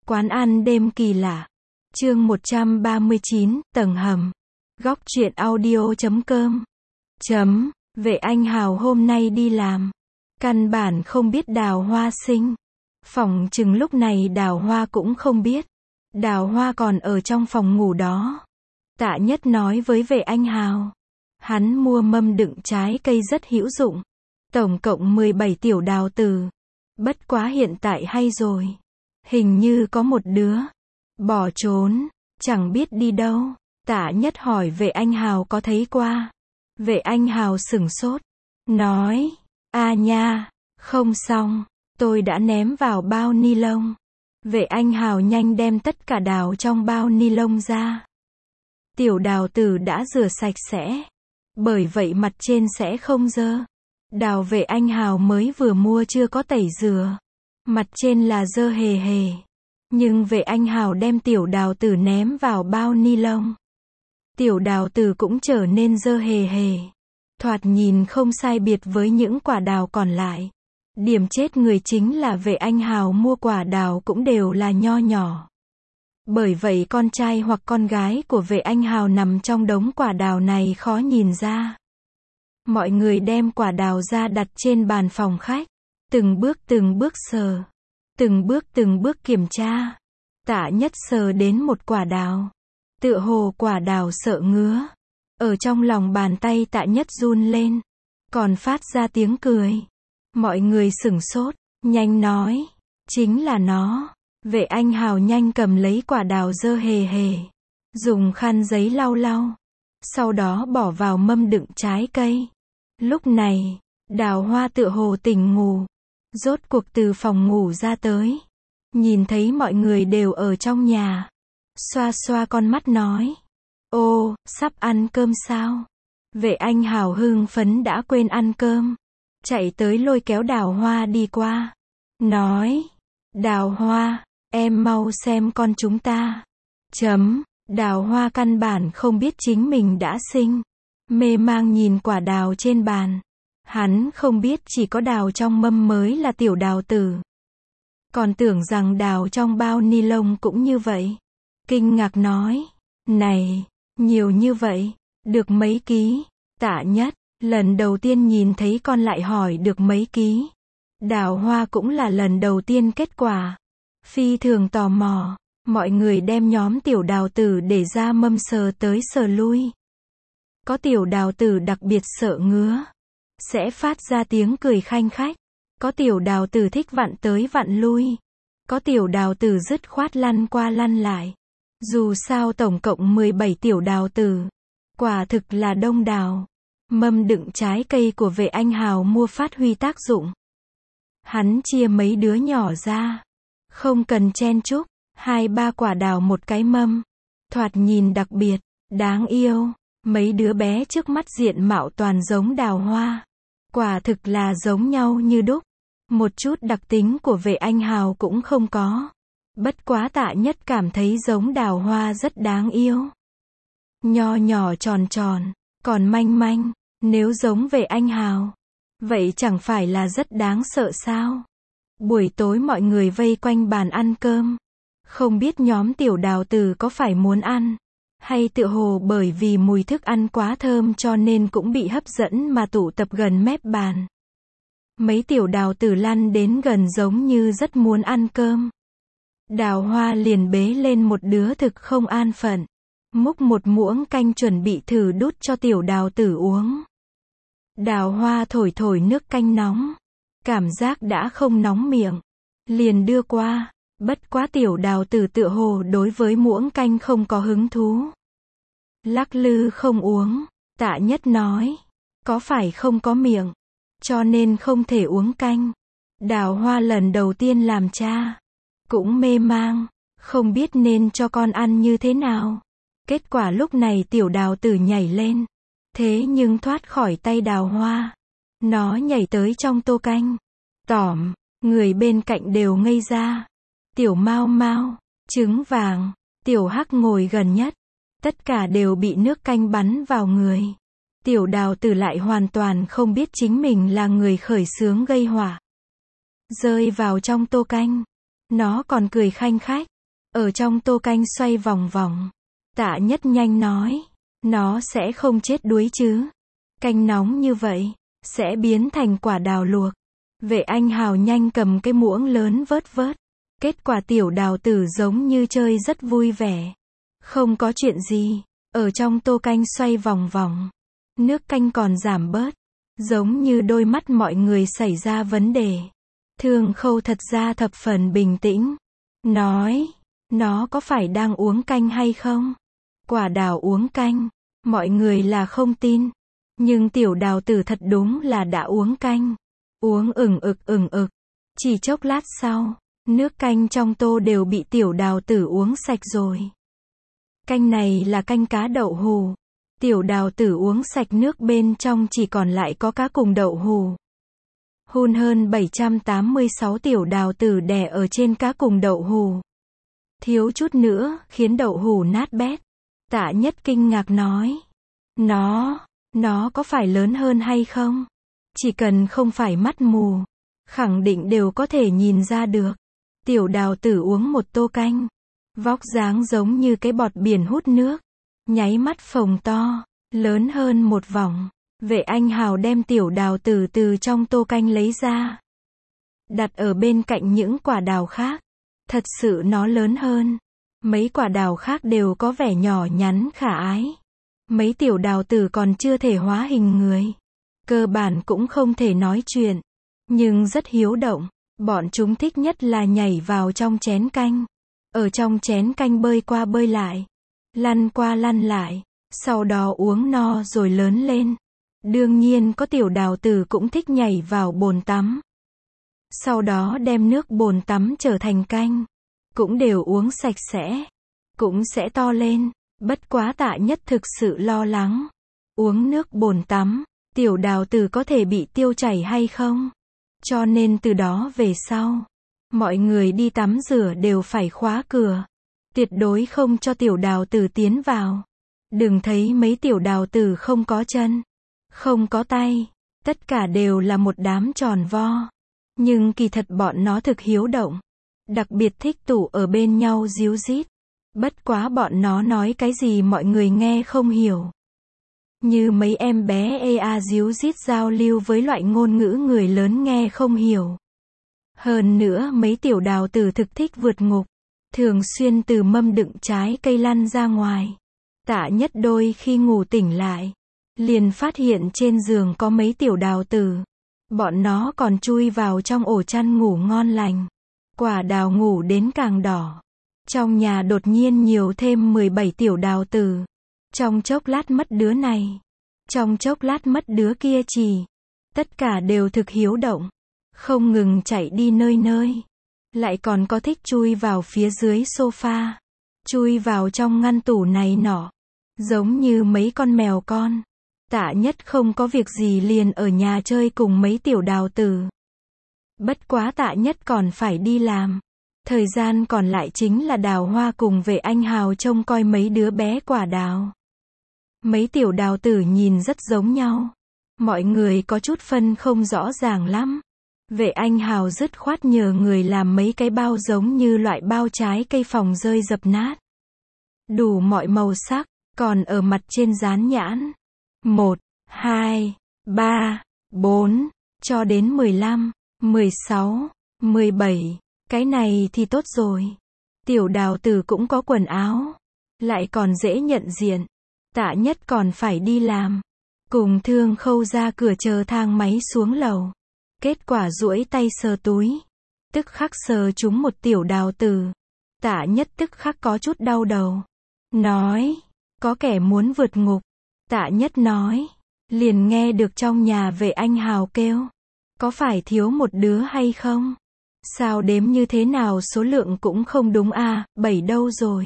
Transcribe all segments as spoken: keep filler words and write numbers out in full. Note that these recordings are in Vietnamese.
Quán ăn đêm kỳ lạ. Chương một trăm ba mươi chín, tầng hầm. Góc truyện audio chấm com. Chấm, Vệ Anh Hào hôm nay đi làm. Căn bản không biết Đào Hoa sinh. Phỏng chừng lúc này Đào Hoa cũng không biết. Đào Hoa còn ở trong phòng ngủ đó. Tạ Nhất nói với Vệ Anh Hào. Hắn mua mâm đựng trái cây rất hữu dụng. Tổng cộng mười bảy tiểu đào tử. Bất quá hiện tại hay rồi. Hình như có một đứa bỏ trốn, chẳng biết đi đâu. Tạ Nhất hỏi Vệ Anh Hào có thấy qua. Vệ Anh Hào sửng sốt, nói, a nha, không xong, tôi đã ném vào bao ni lông. Vệ Anh Hào nhanh đem tất cả đào trong bao ni lông ra. Tiểu đào tử đã rửa sạch sẽ, bởi vậy mặt trên sẽ không dơ. Đào Vệ Anh Hào mới vừa mua chưa có tẩy rửa, mặt trên là dơ hề hề. Nhưng Vệ Anh Hào đem tiểu đào tử ném vào bao ni lông. Tiểu đào tử cũng trở nên dơ hề hề. Thoạt nhìn không sai biệt với những quả đào còn lại. Điểm chết người chính là Vệ Anh Hào mua quả đào cũng đều là nho nhỏ. Bởi vậy con trai hoặc con gái của Vệ Anh Hào nằm trong đống quả đào này khó nhìn ra. Mọi người đem quả đào ra đặt trên bàn phòng khách. Từng bước từng bước sờ. Từng bước từng bước kiểm tra. Tạ Nhất sờ đến một quả đào. Tựa hồ quả đào sợ ngứa. Ở trong lòng bàn tay Tạ Nhất run lên. Còn phát ra tiếng cười. Mọi người sửng sốt. Nhanh nói. Chính là nó. Vệ Anh Hào nhanh cầm lấy quả đào dơ hề hề. Dùng khăn giấy lau lau. Sau đó bỏ vào mâm đựng trái cây. Lúc này, Đào Hoa tựa hồ tỉnh ngủ. Rốt cuộc từ phòng ngủ ra tới. Nhìn thấy mọi người đều ở trong nhà. Xoa xoa con mắt nói. Ô, sắp ăn cơm sao? Vệ Anh Hào hưng phấn đã quên ăn cơm. Chạy tới lôi kéo Đào Hoa đi qua. Nói. Đào Hoa, em mau xem con chúng ta. Chấm, Đào Hoa căn bản không biết chính mình đã sinh. Mê mang nhìn quả đào trên bàn. Hắn không biết chỉ có đào trong mâm mới là tiểu đào tử. Còn tưởng rằng đào trong bao ni lông cũng như vậy. Kinh ngạc nói. Này, nhiều như vậy, được mấy ký? Tạ Nhất, lần đầu tiên nhìn thấy con lại hỏi được mấy ký. Đào Hoa cũng là lần đầu tiên kết quả. Phi thường tò mò, mọi người đem nhóm tiểu đào tử để ra mâm sờ tới sờ lui. Có tiểu đào tử đặc biệt sợ ngứa. Sẽ phát ra tiếng cười khanh khách. Có tiểu đào tử thích vặn tới vặn lui. Có tiểu đào tử dứt khoát lăn qua lăn lại. Dù sao tổng cộng mười bảy tiểu đào tử. Quả thực là đông đào. Mâm đựng trái cây của Vệ Anh Hào mua phát huy tác dụng. Hắn chia mấy đứa nhỏ ra. Không cần chen chúc. Hai ba quả đào một cái mâm. Thoạt nhìn đặc biệt, đáng yêu. Mấy đứa bé trước mắt diện mạo toàn giống Đào Hoa. Quả thực là giống nhau như đúc. Một chút đặc tính của Vệ Anh Hào cũng không có. Bất quá Tạ Nhất cảm thấy giống Đào Hoa rất đáng yêu. Nho nhỏ tròn tròn, còn manh manh. Nếu giống Vệ Anh Hào, vậy chẳng phải là rất đáng sợ sao? Buổi tối mọi người vây quanh bàn ăn cơm. Không biết nhóm tiểu đào tử có phải muốn ăn, hay tựa hồ bởi vì mùi thức ăn quá thơm cho nên cũng bị hấp dẫn mà tụ tập gần mép bàn. Mấy tiểu đào tử lăn đến gần giống như rất muốn ăn cơm. Đào Hoa liền bế lên một đứa thực không an phận. Múc một muỗng canh chuẩn bị thử đút cho tiểu đào tử uống. Đào Hoa thổi thổi nước canh nóng. Cảm giác đã không nóng miệng. Liền đưa qua. Bất quá tiểu đào tử tựa hồ đối với muỗng canh không có hứng thú. Lắc lư không uống. Tạ Nhất nói. Có phải không có miệng, cho nên không thể uống canh. Đào Hoa lần đầu tiên làm cha. Cũng mê mang. Không biết nên cho con ăn như thế nào. Kết quả lúc này tiểu đào tử nhảy lên. Thế nhưng thoát khỏi tay Đào Hoa. Nó nhảy tới trong tô canh. Tỏm. Người bên cạnh đều ngây ra. Tiểu Mau Mau, trứng vàng, tiểu Hắc ngồi gần nhất. Tất cả đều bị nước canh bắn vào người. Tiểu đào tử lại hoàn toàn không biết chính mình là người khởi xướng gây họa. Rơi vào trong tô canh. Nó còn cười khanh khách. ở trong tô canh xoay vòng vòng. Tạ Nhất nhanh nói, nó sẽ không chết đuối chứ. Canh nóng như vậy, sẽ biến thành quả đào luộc. Vệ Anh Hào nhanh cầm cái muỗng lớn vớt vớt. Kết quả tiểu đào tử giống như chơi rất vui vẻ. Không có chuyện gì, ở trong tô canh xoay vòng vòng. Nước canh còn giảm bớt. Giống như đôi mắt mọi người xảy ra vấn đề. Thương Khâu thật ra thập phần bình tĩnh. Nói, nó có phải đang uống canh hay không? Quả đào uống canh, mọi người là không tin. Nhưng tiểu đào tử thật đúng là đã uống canh. Uống ừng ực ừng ực. Chỉ chốc lát sau, nước canh trong tô đều bị tiểu đào tử uống sạch rồi. Canh này là canh cá đậu hù. Tiểu đào tử uống sạch nước bên trong chỉ còn lại có cá cùng đậu hù. Hun hơn bảy trăm tám mươi sáu tiểu đào tử đè ở trên cá cùng đậu hù. Thiếu chút nữa, khiến đậu hù nát bét. Tạ Nhất kinh ngạc nói. Nó, nó có phải lớn hơn hay không? Chỉ cần không phải mắt mù, khẳng định đều có thể nhìn ra được. Tiểu đào tử uống một tô canh. Vóc dáng giống như cái bọt biển hút nước. Nháy mắt phồng to, lớn hơn một vòng. Vệ Anh Hào đem tiểu đào tử từ trong tô canh lấy ra. Đặt ở bên cạnh những quả đào khác. Thật sự nó lớn hơn. Mấy quả đào khác đều có vẻ nhỏ nhắn khả ái. Mấy tiểu đào tử còn chưa thể hóa hình người. Cơ bản cũng không thể nói chuyện. Nhưng rất hiếu động. Bọn chúng thích nhất là nhảy vào trong chén canh. Ở trong chén canh bơi qua bơi lại. Lăn qua lăn lại. Sau đó uống no rồi lớn lên. Đương nhiên có tiểu đào tử cũng thích nhảy vào bồn tắm. Sau đó đem nước bồn tắm trở thành canh. Cũng đều uống sạch sẽ. Cũng sẽ to lên. Bất quá Tạ Nhất thực sự lo lắng. Uống nước bồn tắm, tiểu đào tử có thể bị tiêu chảy hay không? Cho nên từ đó về sau, mọi người đi tắm rửa đều phải khóa cửa. Tuyệt đối không cho tiểu đào tử tiến vào. Đừng thấy mấy tiểu đào tử không có chân, không có tay. Tất cả đều là một đám tròn vo. Nhưng kỳ thật bọn nó thực hiếu động. Đặc biệt thích tụ ở bên nhau díu dít. Bất quá bọn nó nói cái gì mọi người nghe không hiểu. Như mấy em bé ê a díu dít giao lưu với loại ngôn ngữ người lớn nghe không hiểu. Hơn nữa mấy tiểu đào tử thực thích vượt ngục. Thường xuyên từ mâm đựng trái cây lăn ra ngoài. Tạ Nhất đôi khi ngủ tỉnh lại. Liền phát hiện trên giường có mấy tiểu đào tử. Bọn nó còn chui vào trong ổ chăn ngủ ngon lành. Quả đào ngủ đến càng đỏ. Trong nhà đột nhiên nhiều thêm mười bảy tiểu đào tử. Trong chốc lát mất đứa này. Trong chốc lát mất đứa kia chỉ. Tất cả đều thực hiếu động. Không ngừng chạy đi nơi nơi. Lại còn có thích chui vào phía dưới sofa. Chui vào trong ngăn tủ này nọ. Giống như mấy con mèo con. Tạ Nhất không có việc gì liền ở nhà chơi cùng mấy tiểu đào tử. Bất quá Tạ Nhất còn phải đi làm. Thời gian còn lại chính là Đào Hoa cùng Vệ Anh Hào trông coi mấy đứa bé quả đào. Mấy tiểu đào tử nhìn rất giống nhau. Mọi người có chút phân không rõ ràng lắm. Vệ Anh Hào dứt khoát nhờ người làm mấy cái bao giống như loại bao trái cây phòng rơi dập nát. Đủ mọi màu sắc, còn ở mặt trên dán nhãn. một, hai, ba, bốn, cho đến mười lăm, mười sáu, mười bảy. Cái này thì tốt rồi. Tiểu đào tử cũng có quần áo. Lại còn dễ nhận diện. Tạ Nhất còn phải đi làm. Cùng Thương Khâu ra cửa chờ thang máy xuống lầu. Kết quả duỗi tay sờ túi. Tức khắc sờ trúng một tiểu đào tử. Tạ Nhất tức khắc có chút đau đầu. Nói, có kẻ muốn vượt ngục. Tạ Nhất nói, liền nghe được trong nhà Vệ Anh Hào kêu. Có phải thiếu một đứa hay không? Sao đếm như thế nào số lượng cũng không đúng à, bảy đâu rồi.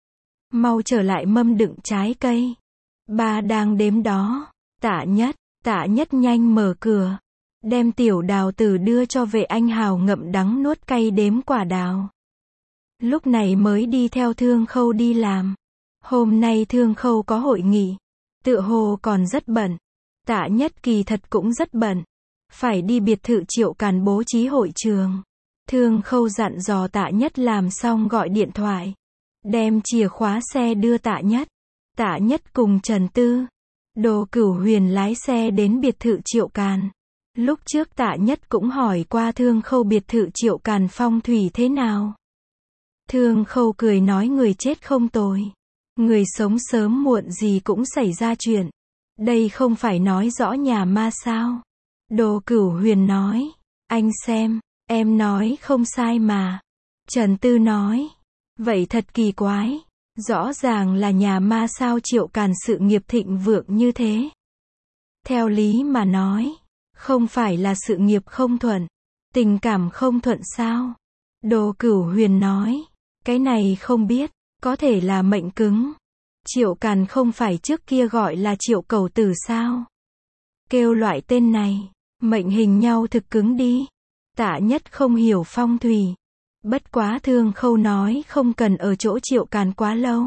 Mau trở lại mâm đựng trái cây. Ba đang đếm đó. Tạ Nhất, Tạ Nhất nhanh mở cửa. Đem tiểu đào tử đưa cho Vệ Anh Hào ngậm đắng nuốt cay đếm quả đào. Lúc này mới đi theo Thương Khâu đi làm. Hôm nay Thương Khâu có hội nghị. Tựa hồ còn rất bận. Tạ Nhất kỳ thật cũng rất bận. Phải đi biệt thự Triệu Càn bố trí hội trường. Thương Khâu dặn dò Tạ Nhất làm xong gọi điện thoại. Đem chìa khóa xe đưa Tạ Nhất. Tạ Nhất cùng Trần Tư, Đồ Cửu Huyền lái xe đến biệt thự Triệu Càn. Lúc trước Tạ Nhất cũng hỏi qua Thương Khâu biệt thự Triệu Càn phong thủy thế nào. Thương Khâu cười nói người chết không tồi. Người sống sớm muộn gì cũng xảy ra chuyện. Đây không phải nói rõ nhà ma sao? Đồ Cửu Huyền nói. Anh xem, em nói không sai mà. Trần Tư nói. Vậy thật kỳ quái. Rõ ràng là nhà ma sao Triệu Càn sự nghiệp thịnh vượng như thế. Theo lý mà nói, không phải là sự nghiệp không thuận, tình cảm không thuận sao? Đồ Cửu Huyền nói. Cái này không biết, có thể là mệnh cứng. Triệu Càn không phải trước kia gọi là Triệu Cẩu Tử sao? Kêu loại tên này, mệnh hình nhau thực cứng đi. Tạ Nhất không hiểu phong thủy. Bất quá Thương Khâu nói không cần ở chỗ Triệu Càn quá lâu.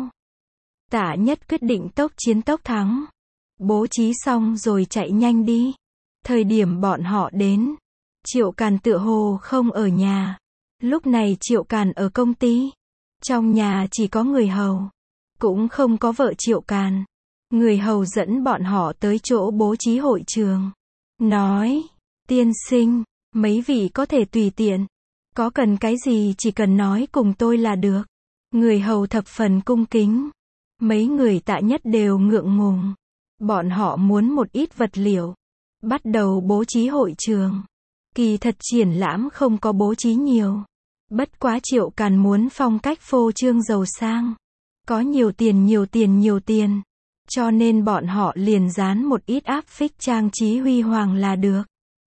Tạ Nhất quyết định tốc chiến tốc thắng. Bố trí xong rồi chạy nhanh đi. Thời điểm bọn họ đến, Triệu Càn tựa hồ không ở nhà. Lúc này Triệu Càn ở công ty. Trong nhà chỉ có người hầu. Cũng không có vợ Triệu Càn. Người hầu dẫn bọn họ tới chỗ bố trí hội trường. Nói, tiên sinh, mấy vị có thể tùy tiện. Có cần cái gì chỉ cần nói cùng tôi là được. Người hầu thập phần cung kính. Mấy người Tạ Nhất đều ngượng ngùng. Bọn họ muốn một ít vật liệu. Bắt đầu bố trí hội trường. Kỳ thật triển lãm không có bố trí nhiều. Bất quá Triệu Càn muốn phong cách phô trương giàu sang. Có nhiều tiền nhiều tiền nhiều tiền. Cho nên bọn họ liền dán một ít áp phích trang trí huy hoàng là được.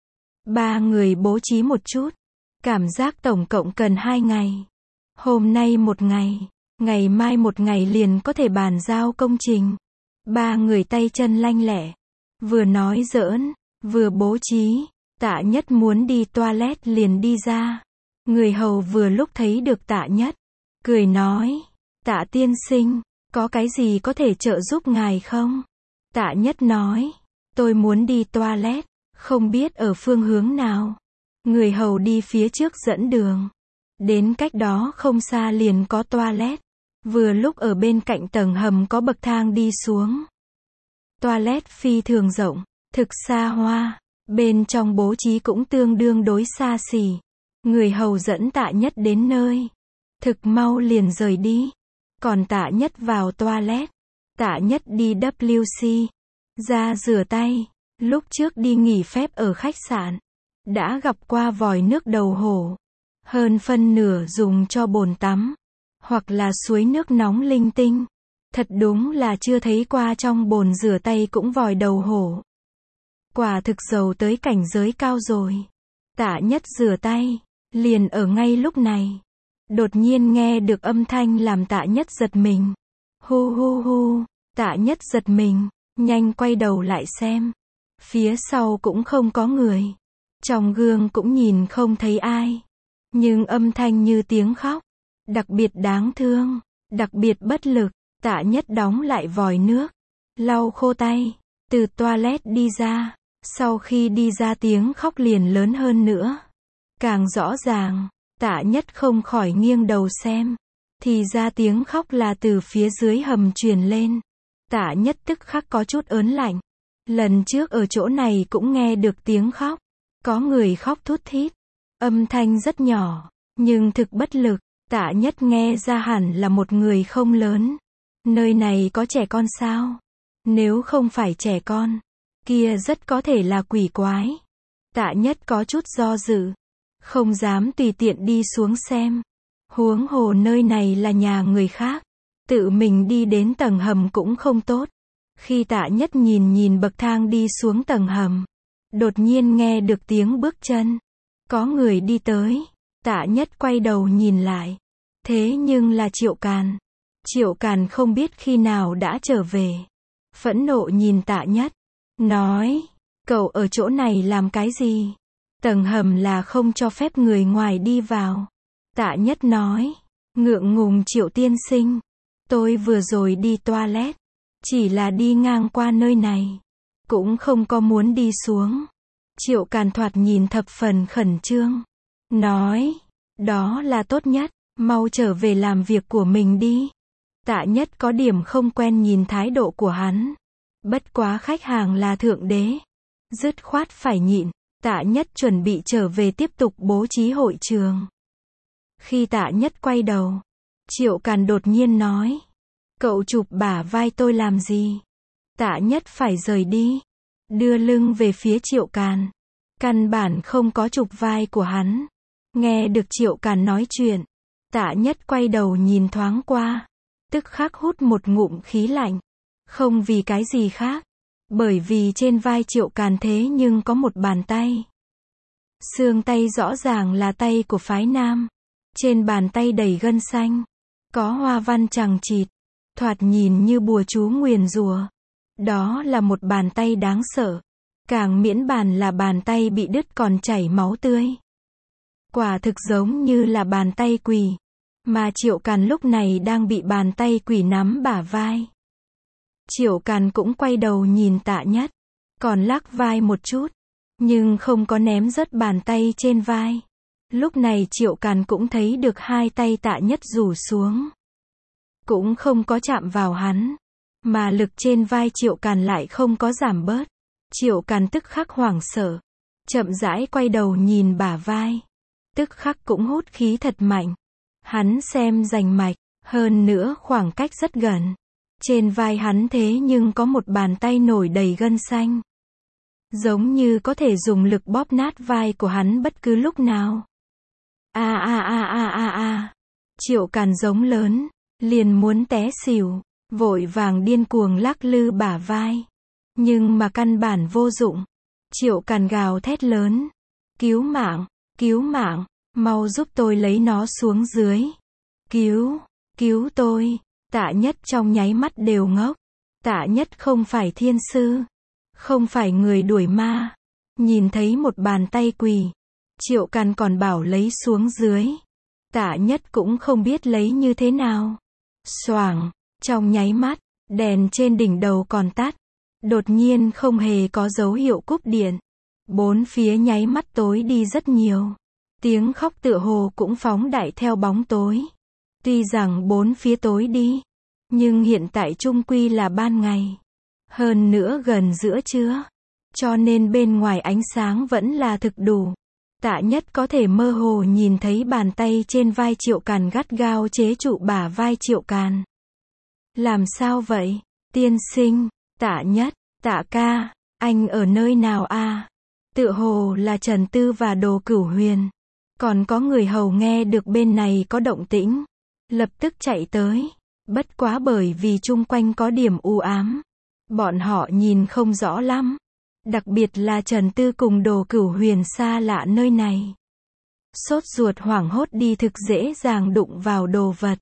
Ba người bố trí một chút. Cảm giác tổng cộng cần hai ngày. Hôm nay một ngày. Ngày mai một ngày liền có thể bàn giao công trình. Ba người tay chân lanh lẹ. Vừa nói giỡn, vừa bố trí. Tạ Nhất muốn đi toilet liền đi ra. Người hầu vừa lúc thấy được Tạ Nhất. Cười nói. Tạ tiên sinh, có cái gì có thể trợ giúp ngài không? Tạ Nhất nói. Tôi muốn đi toilet, không biết ở phương hướng nào. Người hầu đi phía trước dẫn đường. Đến cách đó không xa liền có toilet. Vừa lúc ở bên cạnh tầng hầm có bậc thang đi xuống. Toilet phi thường rộng, thực xa hoa. Bên trong bố trí cũng tương đương đối xa xỉ. Người hầu dẫn Tạ Nhất đến nơi. Thực mau liền rời đi. Còn Tạ Nhất vào toilet. Tạ Nhất đi W C. Ra rửa tay. Lúc trước đi nghỉ phép ở khách sạn. Đã gặp qua vòi nước đầu hổ. Hơn phân nửa dùng cho bồn tắm. Hoặc là suối nước nóng linh tinh. Thật đúng là chưa thấy qua trong bồn rửa tay cũng vòi đầu hổ. Quả thực giàu tới cảnh giới cao rồi. Tạ Nhất rửa tay. Liền ở ngay lúc này. Đột nhiên nghe được âm thanh làm Tạ Nhất giật mình. Hu hu hu. Tạ Nhất giật mình. Nhanh quay đầu lại xem. Phía sau cũng không có người. Trong gương cũng nhìn không thấy ai. Nhưng âm thanh như tiếng khóc. Đặc biệt đáng thương. Đặc biệt bất lực. Tạ Nhất đóng lại vòi nước. Lau khô tay. Từ toilet đi ra. Sau khi đi ra tiếng khóc liền lớn hơn nữa. Càng rõ ràng. Tạ Nhất không khỏi nghiêng đầu xem. Thì ra tiếng khóc là từ phía dưới hầm truyền lên. Tạ Nhất tức khắc có chút ớn lạnh. Lần trước ở chỗ này cũng nghe được tiếng khóc. Có người khóc thút thít. Âm thanh rất nhỏ. Nhưng thực bất lực. Tạ Nhất nghe ra hẳn là một người không lớn. Nơi này có trẻ con sao? Nếu không phải trẻ con, kia rất có thể là quỷ quái. Tạ Nhất có chút do dự. Không dám tùy tiện đi xuống xem. Huống hồ nơi này là nhà người khác. Tự mình đi đến tầng hầm cũng không tốt. Khi Tạ Nhất nhìn nhìn bậc thang đi xuống tầng hầm. Đột nhiên nghe được tiếng bước chân. Có người đi tới. Tạ Nhất quay đầu nhìn lại. Thế nhưng là Triệu Càn. Triệu Càn không biết khi nào đã trở về. Phẫn nộ nhìn Tạ Nhất. Nói. Cậu ở chỗ này làm cái gì? Tầng hầm là không cho phép người ngoài đi vào. Tạ Nhất nói. Ngượng ngùng Triệu tiên sinh. Tôi vừa rồi đi toilet. Chỉ là đi ngang qua nơi này. Cũng không có muốn đi xuống. Triệu Càn thoạt nhìn thập phần khẩn trương. Nói. Đó là tốt nhất, mau trở về làm việc của mình đi. Tạ Nhất có điểm không quen nhìn thái độ của hắn. Bất quá khách hàng là thượng đế. Dứt khoát phải nhịn. Tạ Nhất chuẩn bị trở về tiếp tục bố trí hội trường. Khi Tạ Nhất quay đầu, Triệu Càn đột nhiên nói. Cậu chụp bả vai tôi làm gì? Tạ Nhất phải rời đi. Đưa lưng về phía Triệu Càn. Căn bản không có chụp vai của hắn. Nghe được Triệu Càn nói chuyện. Tạ Nhất quay đầu nhìn thoáng qua. Tức khắc hút một ngụm khí lạnh. Không vì cái gì khác. Bởi vì trên vai Triệu Càn thế nhưng có một bàn tay. Xương tay rõ ràng là tay của phái nam. Trên bàn tay đầy gân xanh. Có hoa văn chằng chịt. Thoạt nhìn như bùa chú nguyền rủa. Đó là một bàn tay đáng sợ. Càng miễn bàn là bàn tay bị đứt còn chảy máu tươi. Quả thực giống như là bàn tay quỷ. Mà Triệu Càn lúc này đang bị bàn tay quỷ nắm bả vai. Triệu Càn cũng quay đầu nhìn Tạ Nhất. Còn lắc vai một chút. Nhưng không có ném rớt bàn tay trên vai. Lúc này Triệu Càn cũng thấy được hai tay Tạ Nhất rủ xuống. Cũng không có chạm vào hắn. Mà lực trên vai Triệu Càn lại không có giảm bớt. Triệu Càn tức khắc hoảng sợ. Chậm rãi quay đầu nhìn bả vai. Tức khắc cũng hút khí thật mạnh. Hắn xem rành mạch. Hơn nữa khoảng cách rất gần. Trên vai hắn thế nhưng có một bàn tay nổi đầy gân xanh. Giống như có thể dùng lực bóp nát vai của hắn bất cứ lúc nào. A a a a a a. Triệu Càn giống lớn. Liền muốn té xỉu. Vội vàng điên cuồng lắc lư bả vai. Nhưng mà căn bản vô dụng. Triệu Càn gào thét lớn. Cứu mạng, cứu mạng, mau giúp tôi lấy nó xuống dưới. Cứu, cứu tôi. Tạ Nhất trong nháy mắt đều ngốc. Tạ Nhất không phải thiên sư. Không phải người đuổi ma. Nhìn thấy một bàn tay quỳ. Triệu Càn còn bảo lấy xuống dưới. Tạ Nhất cũng không biết lấy như thế nào. Xoảng, trong nháy mắt, đèn trên đỉnh đầu còn tắt. Đột nhiên không hề có dấu hiệu cúp điện. Bốn phía nháy mắt tối đi rất nhiều. Tiếng khóc tựa hồ cũng phóng đại theo bóng tối. Tuy rằng bốn phía tối đi. Nhưng hiện tại chung quy là ban ngày. Hơn nữa gần giữa trưa. Cho nên bên ngoài ánh sáng vẫn là thực đủ. Tạ Nhất có thể mơ hồ nhìn thấy bàn tay trên vai Triệu Càn gắt gao chế trụ bả vai Triệu Càn. Làm sao vậy? Tiên sinh, Tạ Nhất, Tạ ca, anh ở nơi nào a? Tựa hồ là Trần Tư và Đồ Cửu Huyền. Còn có người hầu nghe được bên này có động tĩnh. Lập tức chạy tới. Bất quá bởi vì chung quanh có điểm u ám. Bọn họ nhìn không rõ lắm. Đặc biệt là Trần Tư cùng Đồ Cửu Huyền xa lạ nơi này. Sốt ruột hoảng hốt đi thực dễ dàng đụng vào đồ vật.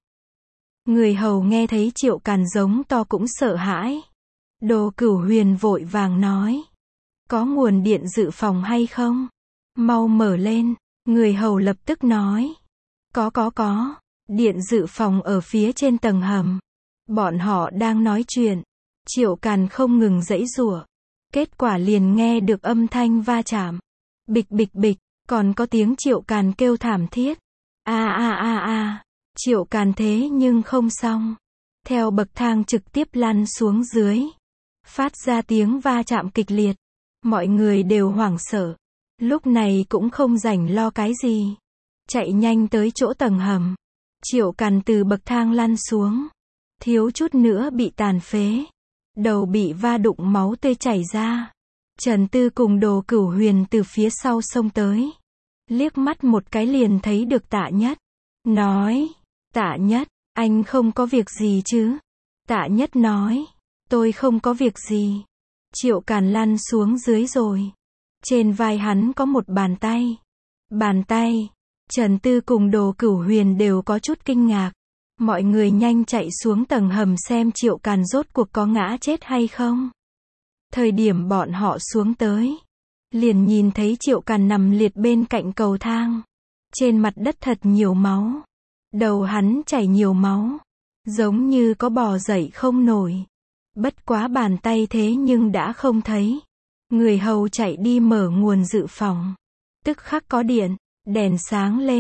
Người hầu nghe thấy Triệu Càn giống to cũng sợ hãi. Đồ Cửu Huyền vội vàng nói. Có nguồn điện dự phòng hay không? Mau mở lên. Người hầu lập tức nói. Có có có. Điện dự phòng ở phía trên tầng hầm. Bọn họ đang nói chuyện. Triệu Càn không ngừng giãy giụa. Kết quả liền nghe được âm thanh va chạm. Bịch bịch bịch. Còn có tiếng Triệu Càn kêu thảm thiết. A a a a. Triệu Càn thế nhưng không xong. Theo bậc thang trực tiếp lăn xuống dưới. Phát ra tiếng va chạm kịch liệt. Mọi người đều hoảng sợ. Lúc này cũng không rảnh lo cái gì. Chạy nhanh tới chỗ tầng hầm. Triệu Càn từ bậc thang lăn xuống. Thiếu chút nữa bị tàn phế. Đầu bị va đụng máu tươi chảy ra. Trần Tư cùng Đồ Cửu Huyền từ phía sau xông tới. Liếc mắt một cái liền thấy được Tạ Nhất. Nói. Tạ Nhất, anh không có việc gì chứ? Tạ Nhất nói. Tôi không có việc gì. Triệu Càn lăn xuống dưới rồi. Trên vai hắn có một bàn tay. Bàn tay. Trần Tư cùng Đồ Cửu Huyền đều có chút kinh ngạc. Mọi người nhanh chạy xuống tầng hầm xem Triệu Càn rốt cuộc có ngã chết hay không. Thời điểm bọn họ xuống tới. Liền nhìn thấy Triệu Càn nằm liệt bên cạnh cầu thang. Trên mặt đất thật nhiều máu. Đầu hắn chảy nhiều máu. Giống như có bò dậy không nổi. Bất quá bàn tay thế nhưng đã không thấy. Người hầu chạy đi mở nguồn dự phòng. Tức khắc có điện. Đèn sáng lên.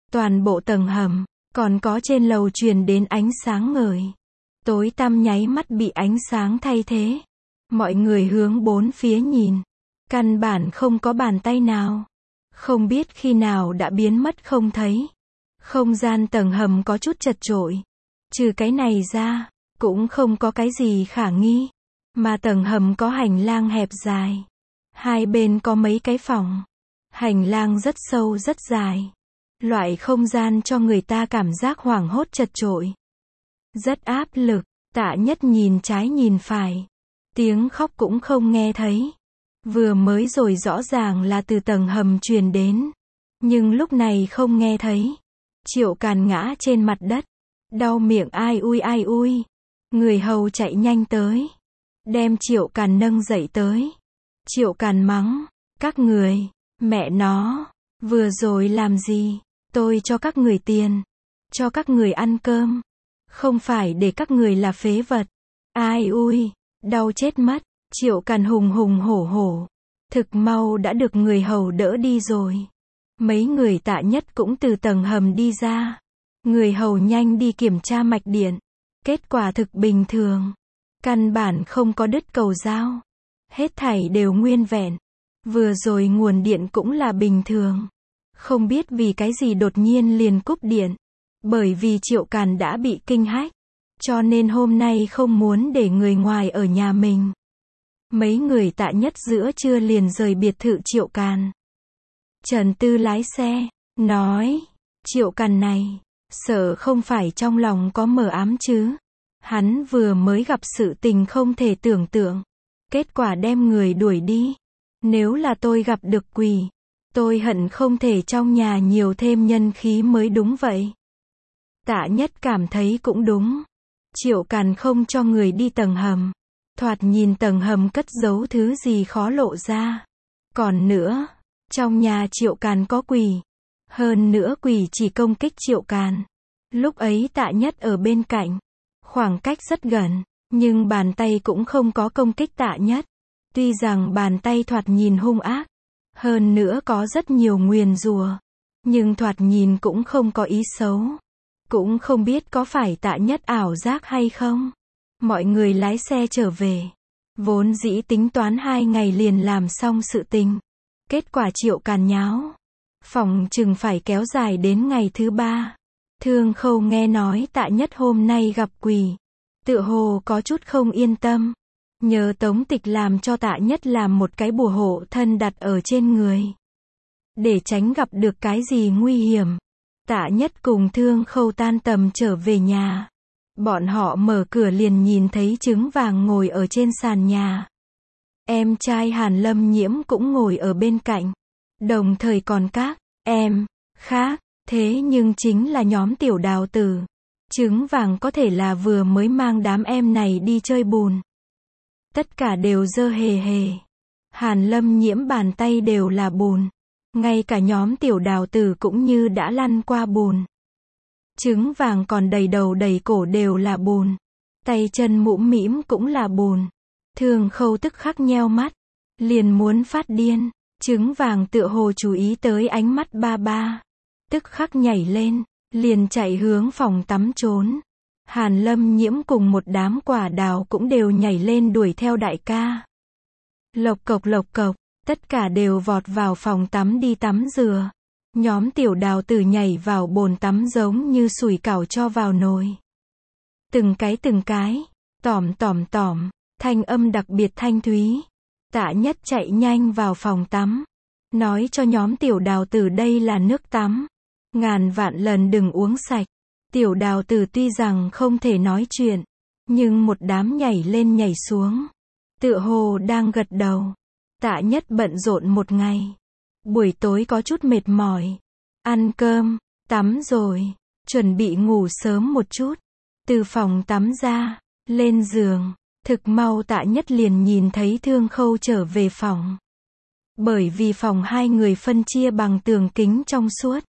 Toàn bộ tầng hầm, còn có trên lầu truyền đến ánh sáng ngời. Tối tăm nháy mắt bị ánh sáng thay thế. Mọi người hướng bốn phía nhìn. Căn bản không có bàn tay nào. Không biết khi nào đã biến mất không thấy. Không gian tầng hầm có chút chật chội. Trừ cái này ra, cũng không có cái gì khả nghi. Mà tầng hầm có hành lang hẹp dài. Hai bên có mấy cái phòng. Hành lang rất sâu rất dài. Loại không gian cho người ta cảm giác hoảng hốt chật chội. Rất áp lực, Tạ Nhất nhìn trái nhìn phải. Tiếng khóc cũng không nghe thấy. Vừa mới rồi rõ ràng là từ tầng hầm truyền đến. Nhưng lúc này không nghe thấy. Triệu Càn ngã trên mặt đất. Đau miệng ai ui ai ui. Người hầu chạy nhanh tới. Đem Triệu Càn nâng dậy tới. Triệu Càn mắng. Các người, mẹ nó, vừa rồi làm gì? Tôi cho các người tiền. Cho các người ăn cơm. Không phải để các người là phế vật. Ai ui, đau chết mất. Triệu Càn hùng hùng hổ hổ. Thực mau đã được người hầu đỡ đi rồi. Mấy người Tạ Nhất cũng từ tầng hầm đi ra. Người hầu nhanh đi kiểm tra mạch điện. Kết quả thực bình thường. Căn bản không có đứt cầu dao. Hết thảy đều nguyên vẹn. Vừa rồi nguồn điện cũng là bình thường. Không biết vì cái gì đột nhiên liền cúp điện. Bởi vì Triệu Càn đã bị kinh hách. Cho nên hôm nay không muốn để người ngoài ở nhà mình. Mấy người Tạ Nhất giữa trưa liền rời biệt thự Triệu Càn. Trần Tư lái xe, nói, Triệu Càn này, sợ không phải trong lòng có mờ ám chứ. Hắn vừa mới gặp sự tình không thể tưởng tượng. Kết quả đem người đuổi đi. Nếu là tôi gặp được quỷ, tôi hận không thể trong nhà nhiều thêm nhân khí mới đúng vậy. Tạ Nhất cảm thấy cũng đúng. Triệu Càn không cho người đi tầng hầm. Thoạt nhìn tầng hầm cất giấu thứ gì khó lộ ra. Còn nữa, trong nhà Triệu Càn có quỷ. Hơn nữa quỷ chỉ công kích Triệu Càn. Lúc ấy Tạ Nhất ở bên cạnh. Khoảng cách rất gần, nhưng bàn tay cũng không có công kích Tạ Nhất. Tuy rằng bàn tay thoạt nhìn hung ác. Hơn nữa có rất nhiều nguyền rủa. Nhưng thoạt nhìn cũng không có ý xấu. Cũng không biết có phải Tạ Nhất ảo giác hay không. Mọi người lái xe trở về. Vốn dĩ tính toán hai ngày liền làm xong sự tình. Kết quả Triệu Càn nháo. Phòng chừng phải kéo dài đến ngày thứ ba. Thương Khâu nghe nói Tạ Nhất hôm nay gặp quỷ. Tựa hồ có chút không yên tâm. Nhờ Tống Tịch làm cho Tạ Nhất làm một cái bùa hộ thân đặt ở trên người. Để tránh gặp được cái gì nguy hiểm. Tạ Nhất cùng Thương Khâu tan tầm trở về nhà. Bọn họ mở cửa liền nhìn thấy Trứng Vàng ngồi ở trên sàn nhà. Em trai Hàn Lâm Nhiễm cũng ngồi ở bên cạnh. Đồng thời còn các em khác. Thế nhưng chính là nhóm Tiểu Đào Tử. Trứng Vàng có thể là vừa mới mang đám em này đi chơi bùn. Tất cả đều dơ hề hề. Hàn Lâm Nhiễm bàn tay đều là bùn. Ngay cả nhóm Tiểu Đào Tử cũng như đã lăn qua bùn. Trứng Vàng còn đầy đầu đầy cổ đều là bùn. Tay chân mũm mĩm cũng là bùn. Thương Khâu tức khắc nheo mắt. Liền muốn phát điên. Trứng Vàng tựa hồ chú ý tới ánh mắt ba ba. Tức khắc nhảy lên. Liền chạy hướng phòng tắm trốn. Hàn Lâm Nhiễm cùng một đám Quả Đào cũng đều nhảy lên đuổi theo đại ca. Lộc cộc lộc cộc. Tất cả đều vọt vào phòng tắm đi tắm rửa. Nhóm Tiểu Đào Tử nhảy vào bồn tắm giống như sủi cảo cho vào nồi. Từng cái từng cái, tỏm tỏm tỏm, thanh âm đặc biệt thanh thúy. Tạ Nhất chạy nhanh vào phòng tắm. Nói cho nhóm Tiểu Đào Tử đây là nước tắm. Ngàn vạn lần đừng uống sạch. Tiểu Đào Tử tuy rằng không thể nói chuyện. Nhưng một đám nhảy lên nhảy xuống. Tựa hồ đang gật đầu. Tạ Nhất bận rộn một ngày. Buổi tối có chút mệt mỏi. Ăn cơm, tắm rồi. Chuẩn bị ngủ sớm một chút. Từ phòng tắm ra, lên giường. Thực mau Tạ Nhất liền nhìn thấy Thương Khâu trở về phòng. Bởi vì phòng hai người phân chia bằng tường kính trong suốt.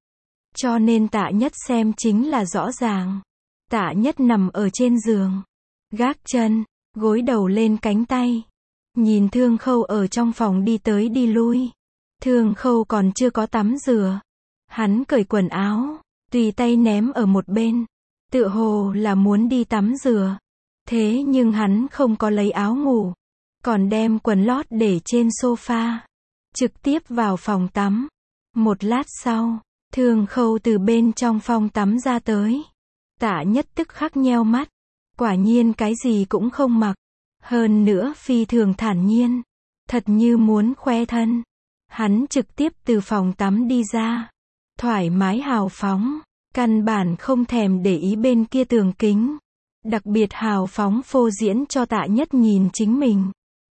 Cho nên Tạ Nhất xem chính là rõ ràng. Tạ Nhất nằm ở trên giường. Gác chân, gối đầu lên cánh tay. Nhìn Thương Khâu ở trong phòng đi tới đi lui. Thương Khâu còn chưa có tắm rửa. Hắn cởi quần áo, tùy tay ném ở một bên, tựa hồ là muốn đi tắm rửa. Thế nhưng hắn không có lấy áo ngủ, còn đem quần lót để trên sofa, trực tiếp vào phòng tắm. Một lát sau, Thương Khâu từ bên trong phòng tắm ra tới. Tạ Nhất tức khắc nheo mắt, quả nhiên cái gì cũng không mặc, hơn nữa phi thường thản nhiên, thật như muốn khoe thân. Hắn trực tiếp từ phòng tắm đi ra, thoải mái hào phóng, căn bản không thèm để ý bên kia tường kính, đặc biệt hào phóng phô diễn cho Tạ Nhất nhìn chính mình.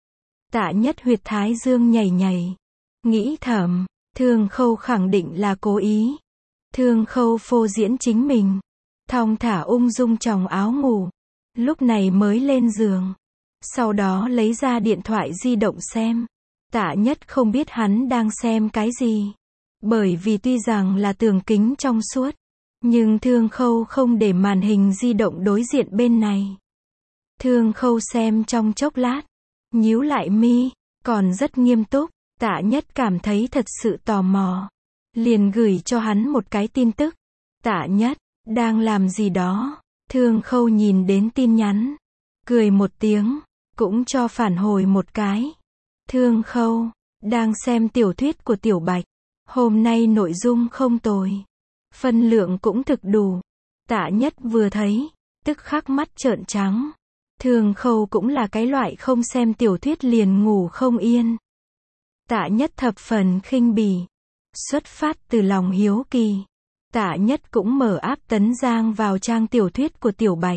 Tạ Nhất huyệt thái dương nhảy nhảy, nghĩ thầm, Thương Khâu khẳng định là cố ý. Thương Khâu phô diễn chính mình, thong thả ung dung chòng áo ngủ, lúc này mới lên giường, sau đó lấy ra điện thoại di động xem. Tạ Nhất không biết hắn đang xem cái gì, bởi vì tuy rằng là tường kính trong suốt, nhưng Thương Khâu không để màn hình di động đối diện bên này. Thương Khâu xem trong chốc lát, nhíu lại mi, còn rất nghiêm túc. Tạ Nhất cảm thấy thật sự tò mò, liền gửi cho hắn một cái tin tức. Tạ Nhất, đang làm gì đó? Thương Khâu nhìn đến tin nhắn, cười một tiếng, cũng cho phản hồi một cái. Thương Khâu, đang xem tiểu thuyết của Tiểu Bạch, hôm nay nội dung không tồi, phân lượng cũng thực đủ. Tạ Nhất vừa thấy, tức khắc mắt trợn trắng. Thương Khâu cũng là cái loại không xem tiểu thuyết liền ngủ không yên. Tạ Nhất thập phần khinh bỉ, xuất phát từ lòng hiếu kỳ. Tạ Nhất cũng mở app Tấn Giang vào trang tiểu thuyết của Tiểu Bạch,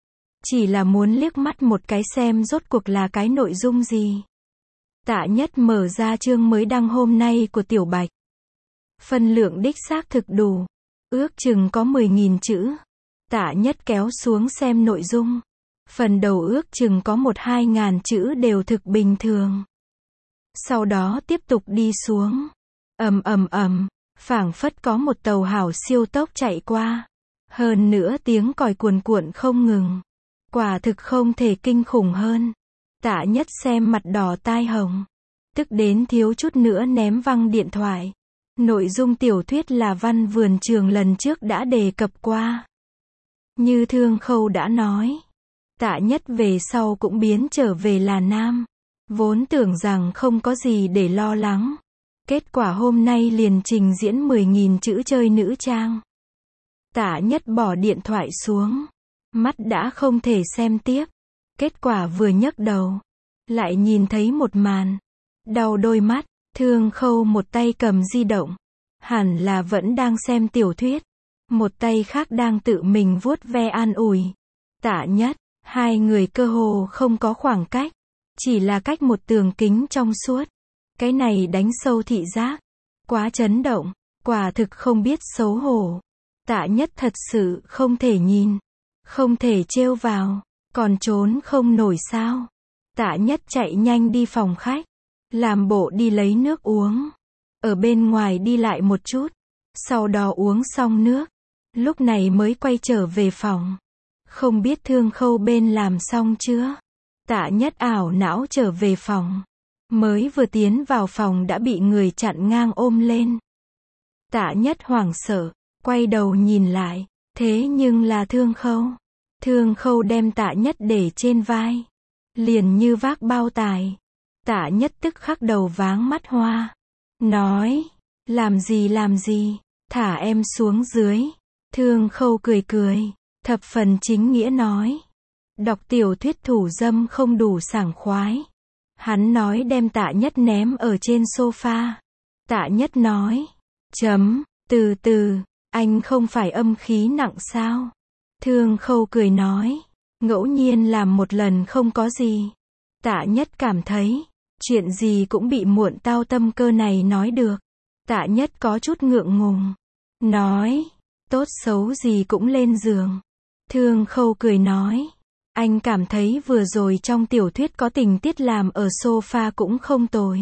chỉ là muốn liếc mắt một cái xem rốt cuộc là cái nội dung gì. Tạ Nhất mở ra chương mới đăng hôm nay của Tiểu Bạch, phân lượng đích xác thực đủ, ước chừng có mười nghìn chữ. Tạ Nhất kéo xuống xem nội dung, phần đầu ước chừng có một hai ngàn chữ đều thực bình thường. Sau đó tiếp tục đi xuống, ầm ầm ầm, phảng phất có một tàu hảo siêu tốc chạy qua, hơn nữa tiếng còi cuồn cuộn không ngừng, quả thực không thể kinh khủng hơn. Tạ Nhất xem mặt đỏ tai hồng, tức đến thiếu chút nữa ném văng điện thoại. Nội dung tiểu thuyết là Văn Vườn Trường lần trước đã đề cập qua. Như Thương Khâu đã nói, Tạ Nhất về sau cũng biến trở về là nam, vốn tưởng rằng không có gì để lo lắng, kết quả hôm nay liền trình diễn mười nghìn chữ chơi nữ trang. Tạ Nhất bỏ điện thoại xuống, mắt đã không thể xem tiếp, kết quả vừa nhấc đầu, lại nhìn thấy một màn, đau đôi mắt. Thương Khâu một tay cầm di động, hẳn là vẫn đang xem tiểu thuyết, một tay khác đang tự mình vuốt ve an ủi Tạ Nhất. Hai người cơ hồ không có khoảng cách, chỉ là cách một tường kính trong suốt. Cái này đánh sâu thị giác, quá chấn động, quả thực không biết xấu hổ. Tạ Nhất thật sự không thể nhìn, không thể trêu vào, còn trốn không nổi sao. Tạ Nhất chạy nhanh đi phòng khách, làm bộ đi lấy nước uống, ở bên ngoài đi lại một chút, sau đó uống xong nước, lúc này mới quay trở về phòng. Không biết Thương Khâu bên làm xong chưa? Tạ Nhất ảo não trở về phòng, mới vừa tiến vào phòng đã bị người chặn ngang ôm lên. Tạ Nhất hoảng sợ, quay đầu nhìn lại, thế nhưng là Thương Khâu. Thương Khâu đem Tạ Nhất để trên vai, liền như vác bao tải. Tạ Nhất tức khắc đầu váng mắt hoa, nói, làm gì làm gì, thả em xuống dưới. Thương Khâu cười cười, thập phần chính nghĩa nói, đọc tiểu thuyết thủ dâm không đủ sảng khoái. Hắn nói đem Tạ Nhất ném ở trên sofa. Tạ Nhất nói, chấm, từ từ, anh không phải âm khí nặng sao? Thương Khâu cười nói, ngẫu nhiên làm một lần không có gì. Tạ Nhất cảm thấy, chuyện gì cũng bị muộn tao tâm cơ này nói được. Tạ Nhất có chút ngượng ngùng, nói, tốt xấu gì cũng lên giường. Thương Khâu cười nói, anh cảm thấy vừa rồi trong tiểu thuyết có tình tiết làm ở sofa cũng không tồi.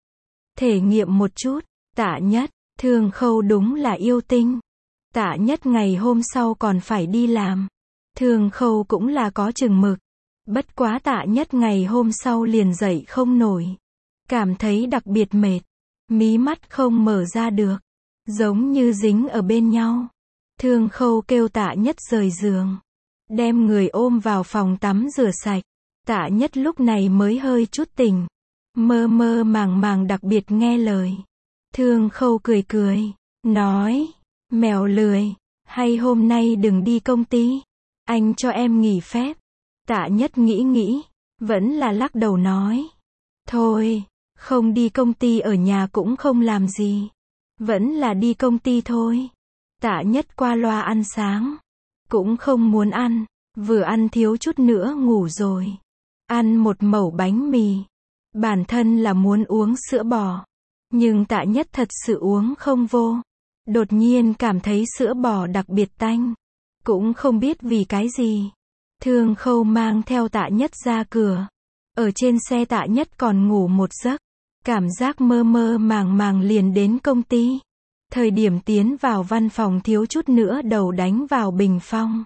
Thể nghiệm một chút. Tạ Nhất, Thương Khâu đúng là yêu tinh. Tạ Nhất ngày hôm sau còn phải đi làm. Thương Khâu cũng là có chừng mực. Bất quá Tạ Nhất ngày hôm sau liền dậy không nổi. Cảm thấy đặc biệt mệt. Mí mắt không mở ra được. giống như dính ở bên nhau. Thương Khâu kêu Tạ Nhất rời giường, đem người ôm vào phòng tắm rửa sạch. Tạ Nhất lúc này mới hơi chút tỉnh, mơ mơ màng màng đặc biệt nghe lời. Thương Khâu cười cười, nói, mèo lười, hay hôm nay đừng đi công ty, anh cho em nghỉ phép. Tạ Nhất nghĩ nghĩ, vẫn là lắc đầu nói, thôi, không đi công ty ở nhà cũng không làm gì, vẫn là đi công ty thôi. Tạ Nhất qua loa ăn sáng, cũng không muốn ăn, vừa ăn thiếu chút nữa ngủ rồi. Ăn một mẩu bánh mì, bản thân là muốn uống sữa bò, nhưng Tạ Nhất thật sự uống không vô. Đột nhiên cảm thấy sữa bò đặc biệt tanh, cũng không biết vì cái gì. Thương Khâu mang theo Tạ Nhất ra cửa, ở trên xe Tạ Nhất còn ngủ một giấc, cảm giác mơ mơ màng màng liền đến công ty. Thời điểm tiến vào văn phòng thiếu chút nữa đầu đánh vào bình phong.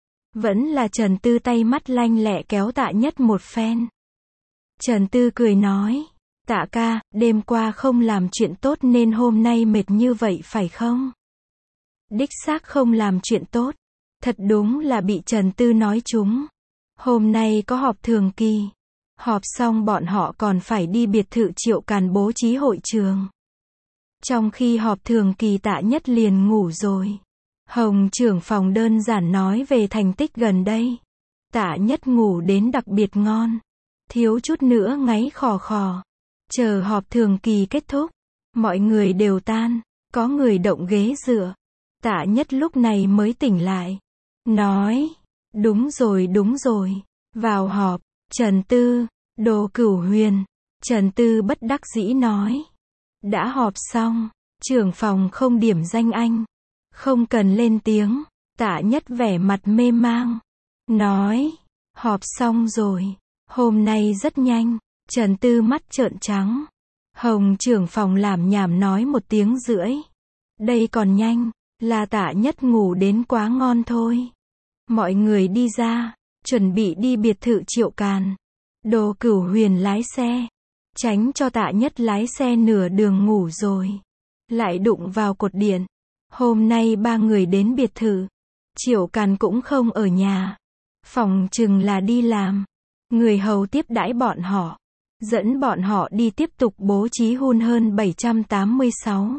Vẫn là Trần Tư tay mắt lanh lẹ kéo Tạ Nhất một phen. Trần Tư cười nói, Tạ ca, đêm qua không làm chuyện tốt nên hôm nay mệt như vậy phải không? Đích xác không làm chuyện tốt. Thật đúng là bị Trần Tư nói trúng. Hôm nay có họp thường kỳ. Họp xong bọn họ còn phải đi biệt thự Triệu Càn bố trí hội trường. Trong khi họp thường kỳ Tạ Nhất liền ngủ rồi. Hồng trưởng phòng đơn giản nói về thành tích gần đây. Tạ Nhất ngủ đến đặc biệt ngon. Thiếu chút nữa ngáy khò khò. Chờ họp thường kỳ kết thúc, mọi người đều tan, có người động ghế dựa. Tạ Nhất lúc này mới tỉnh lại. Nói, đúng rồi đúng rồi, vào họp. Trần Tư, Đồ Cửu Huyền. Trần Tư bất đắc dĩ nói, đã họp xong, trưởng phòng không điểm danh anh, không cần lên tiếng. Tạ Nhất vẻ mặt mê mang, nói, họp xong rồi, hôm nay rất nhanh. Trần Tư mắt trợn trắng. Hồng trưởng phòng làm nhảm nói một tiếng rưỡi. Đây còn nhanh, là Tạ Nhất ngủ đến quá ngon thôi. Mọi người đi ra, chuẩn bị đi biệt thự Triệu Càn. Đồ Cửu Huyền lái xe, tránh cho Tạ Nhất lái xe nửa đường ngủ rồi, lại đụng vào cột điện. Hôm nay ba người đến biệt thự, Triệu Càn cũng không ở nhà, phòng chừng là đi làm. Người hầu tiếp đãi bọn họ, dẫn bọn họ đi tiếp tục bố trí hun hơn bảy trăm tám mươi sáu.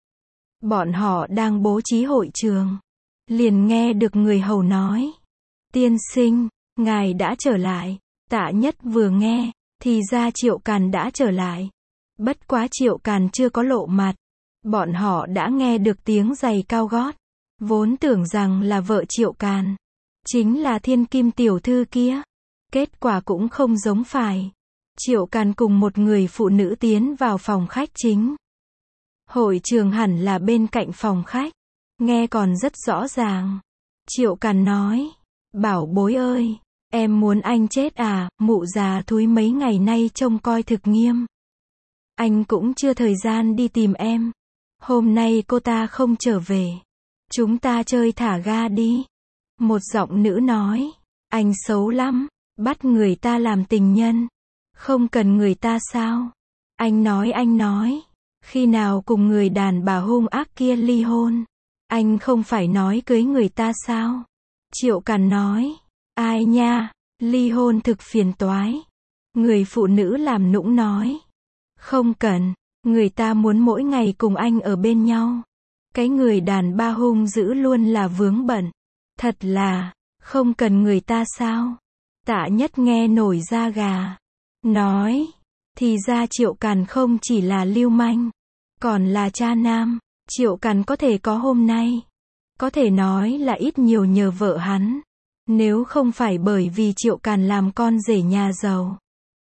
Bọn họ đang bố trí hội trường, liền nghe được người hầu nói, tiên sinh, ngài đã trở lại. Tạ Nhất vừa nghe, thì ra Triệu Càn đã trở lại. Bất quá Triệu Càn chưa có lộ mặt. Bọn họ đã nghe được tiếng giày cao gót, vốn tưởng rằng là vợ Triệu Càn, chính là Thiên Kim tiểu thư kia. Kết quả cũng không giống phải. Triệu Càn cùng một người phụ nữ tiến vào phòng khách chính. Hội trường hẳn là bên cạnh phòng khách, nghe còn rất rõ ràng. Triệu Càn nói, bảo bối ơi, em muốn anh chết à, mụ già thúi mấy ngày nay trông coi thực nghiêm. Anh cũng chưa thời gian đi tìm em. Hôm nay cô ta không trở về. Chúng ta chơi thả ga đi. Một giọng nữ nói, anh xấu lắm, bắt người ta làm tình nhân. Không cần người ta sao? Anh nói anh nói, khi nào cùng người đàn bà hung ác kia ly hôn? Anh không phải nói cưới người ta sao? Triệu Càn nói, ai nha, ly hôn thực phiền toái. Người phụ nữ làm nũng nói, không cần, người ta muốn mỗi ngày cùng anh ở bên nhau. Cái người đàn bà hung dữ luôn là vướng bận. Thật là, không cần người ta sao? Tạ Nhất nghe nổi da gà. Nói, thì ra Triệu Càn không chỉ là lưu manh, còn là cha nam. Triệu Càn có thể có hôm nay, có thể nói là ít nhiều nhờ vợ hắn. Nếu không phải bởi vì Triệu Càn làm con rể nhà giàu,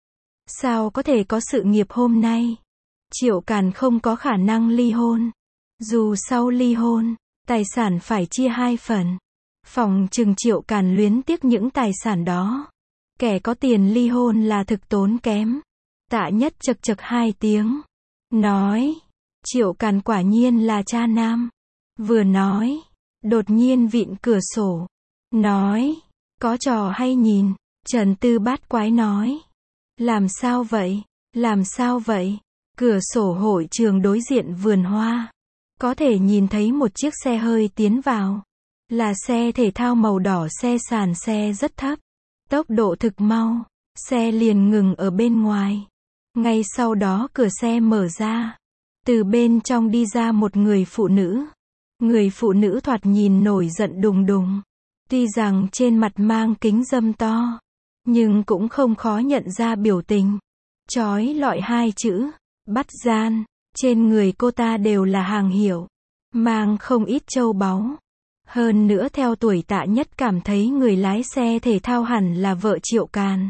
sao có thể có sự nghiệp hôm nay? Triệu Càn không có khả năng ly hôn. Dù sau ly hôn, tài sản phải chia hai phần. Phòng chừng Triệu Càn luyến tiếc những tài sản đó. Kẻ có tiền ly hôn là thực tốn kém. Tạ Nhất chật chật hai tiếng. Nói, Triệu Càn quả nhiên là cha nam. Vừa nói, đột nhiên vịn cửa sổ. Nói, có trò hay nhìn. Trần Tư bát quái nói, làm sao vậy? Làm sao vậy? Cửa sổ hội trường đối diện vườn hoa. có thể nhìn thấy một chiếc xe hơi tiến vào. Là xe thể thao màu đỏ, xe sàn xe rất thấp. Tốc độ thực mau. Xe liền ngừng ở bên ngoài. Ngay sau đó cửa xe mở ra. Từ bên trong đi ra một người phụ nữ. Người phụ nữ thoạt nhìn nổi giận đùng đùng. Tuy rằng trên mặt mang kính râm to, nhưng cũng không khó nhận ra biểu tình. Chói lọi hai chữ, bắt gian, trên người cô ta đều là hàng hiệu, mang không ít châu báu. Hơn nữa theo tuổi Tạ Nhất cảm thấy người lái xe thể thao hẳn là vợ Triệu Càn.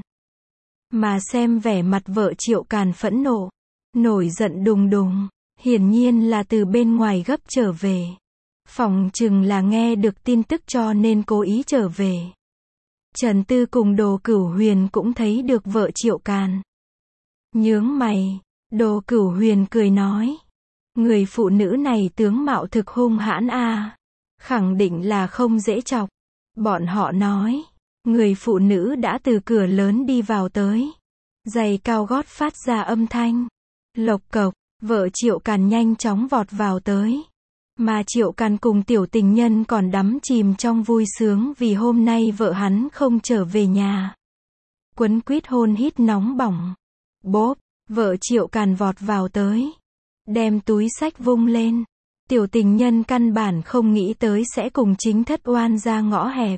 Mà xem vẻ mặt vợ Triệu Càn phẫn nộ, nổi giận đùng đùng, hiển nhiên là từ bên ngoài gấp trở về. Phỏng chừng là nghe được tin tức cho nên cố ý trở về. Trần Tư cùng Đồ Cửu Huyền cũng thấy được vợ Triệu Càn. Nhướng mày, Đồ Cửu Huyền cười nói. Người phụ nữ này tướng mạo thực hung hãn a, khẳng định là không dễ chọc. Bọn họ nói, người phụ nữ đã từ cửa lớn đi vào tới. Giày cao gót phát ra âm thanh. Lộc cộc, vợ Triệu Càn nhanh chóng vọt vào tới. Mà Triệu Càn cùng tiểu tình nhân còn đắm chìm trong vui sướng vì hôm nay vợ hắn không trở về nhà. Quấn quýt hôn hít nóng bỏng. Bốp, vợ Triệu Càn vọt vào tới. Đem túi xách vung lên. Tiểu tình nhân căn bản không nghĩ tới sẽ cùng chính thất oan ra ngõ hẹp.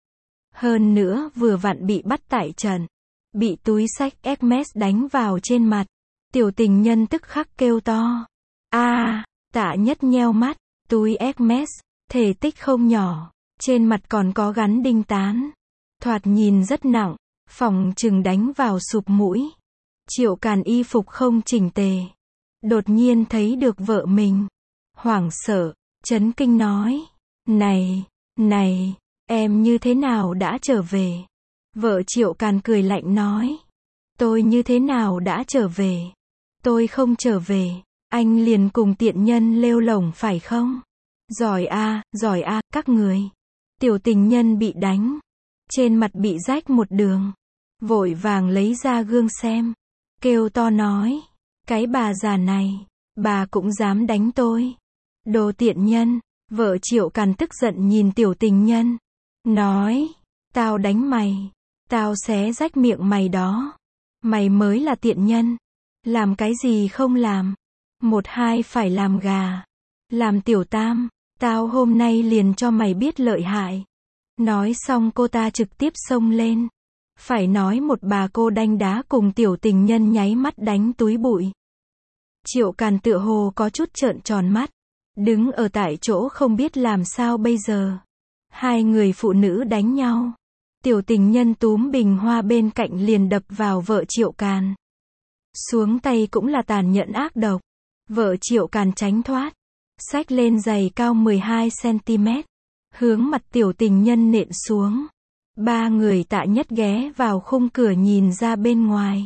Hơn nữa vừa vặn bị bắt tại trận. Bị túi xách Hermes đánh vào trên mặt. Tiểu tình nhân tức khắc kêu to. A, Tạ Nhất nheo mắt. Túi Hermes, thể tích không nhỏ, trên mặt còn có gắn đinh tán. Thoạt nhìn rất nặng, phỏng chừng đánh vào sụp mũi. Triệu Càn y phục không chỉnh tề. Đột nhiên thấy được vợ mình. Hoảng sợ, chấn kinh nói. Này, này, em như thế nào đã trở về? Vợ Triệu Càn cười lạnh nói. Tôi như thế nào đã trở về? Tôi không trở về. Anh liền cùng tiện nhân lêu lổng phải không? Giỏi a, giỏi a, các người. Tiểu tình nhân bị đánh. Trên mặt bị rách một đường. Vội vàng lấy ra gương xem. Kêu to nói. Cái bà già này, bà cũng dám đánh tôi. Đồ tiện nhân. Vợ Triệu Càn tức giận nhìn tiểu tình nhân. Nói. Tao đánh mày. Tao xé rách miệng mày đó. Mày mới là tiện nhân. Làm cái gì không làm. Một hai phải làm gà. Làm tiểu tam. Tao hôm nay liền cho mày biết lợi hại. Nói xong cô ta trực tiếp xông lên. Phải nói một bà cô đanh đá cùng tiểu tình nhân nháy mắt đánh túi bụi. Triệu Càn tựa hồ có chút trợn tròn mắt. Đứng ở tại chỗ không biết làm sao bây giờ. Hai người phụ nữ đánh nhau. Tiểu tình nhân túm bình hoa bên cạnh liền đập vào vợ Triệu Càn. Xuống tay cũng là tàn nhẫn ác độc. Vợ Triệu Càn tránh thoát. Xách lên giày cao mười hai xăng-ti-mét. Hướng mặt tiểu tình nhân nện xuống. Ba người Tạ Nhất ghé vào khung cửa nhìn ra bên ngoài.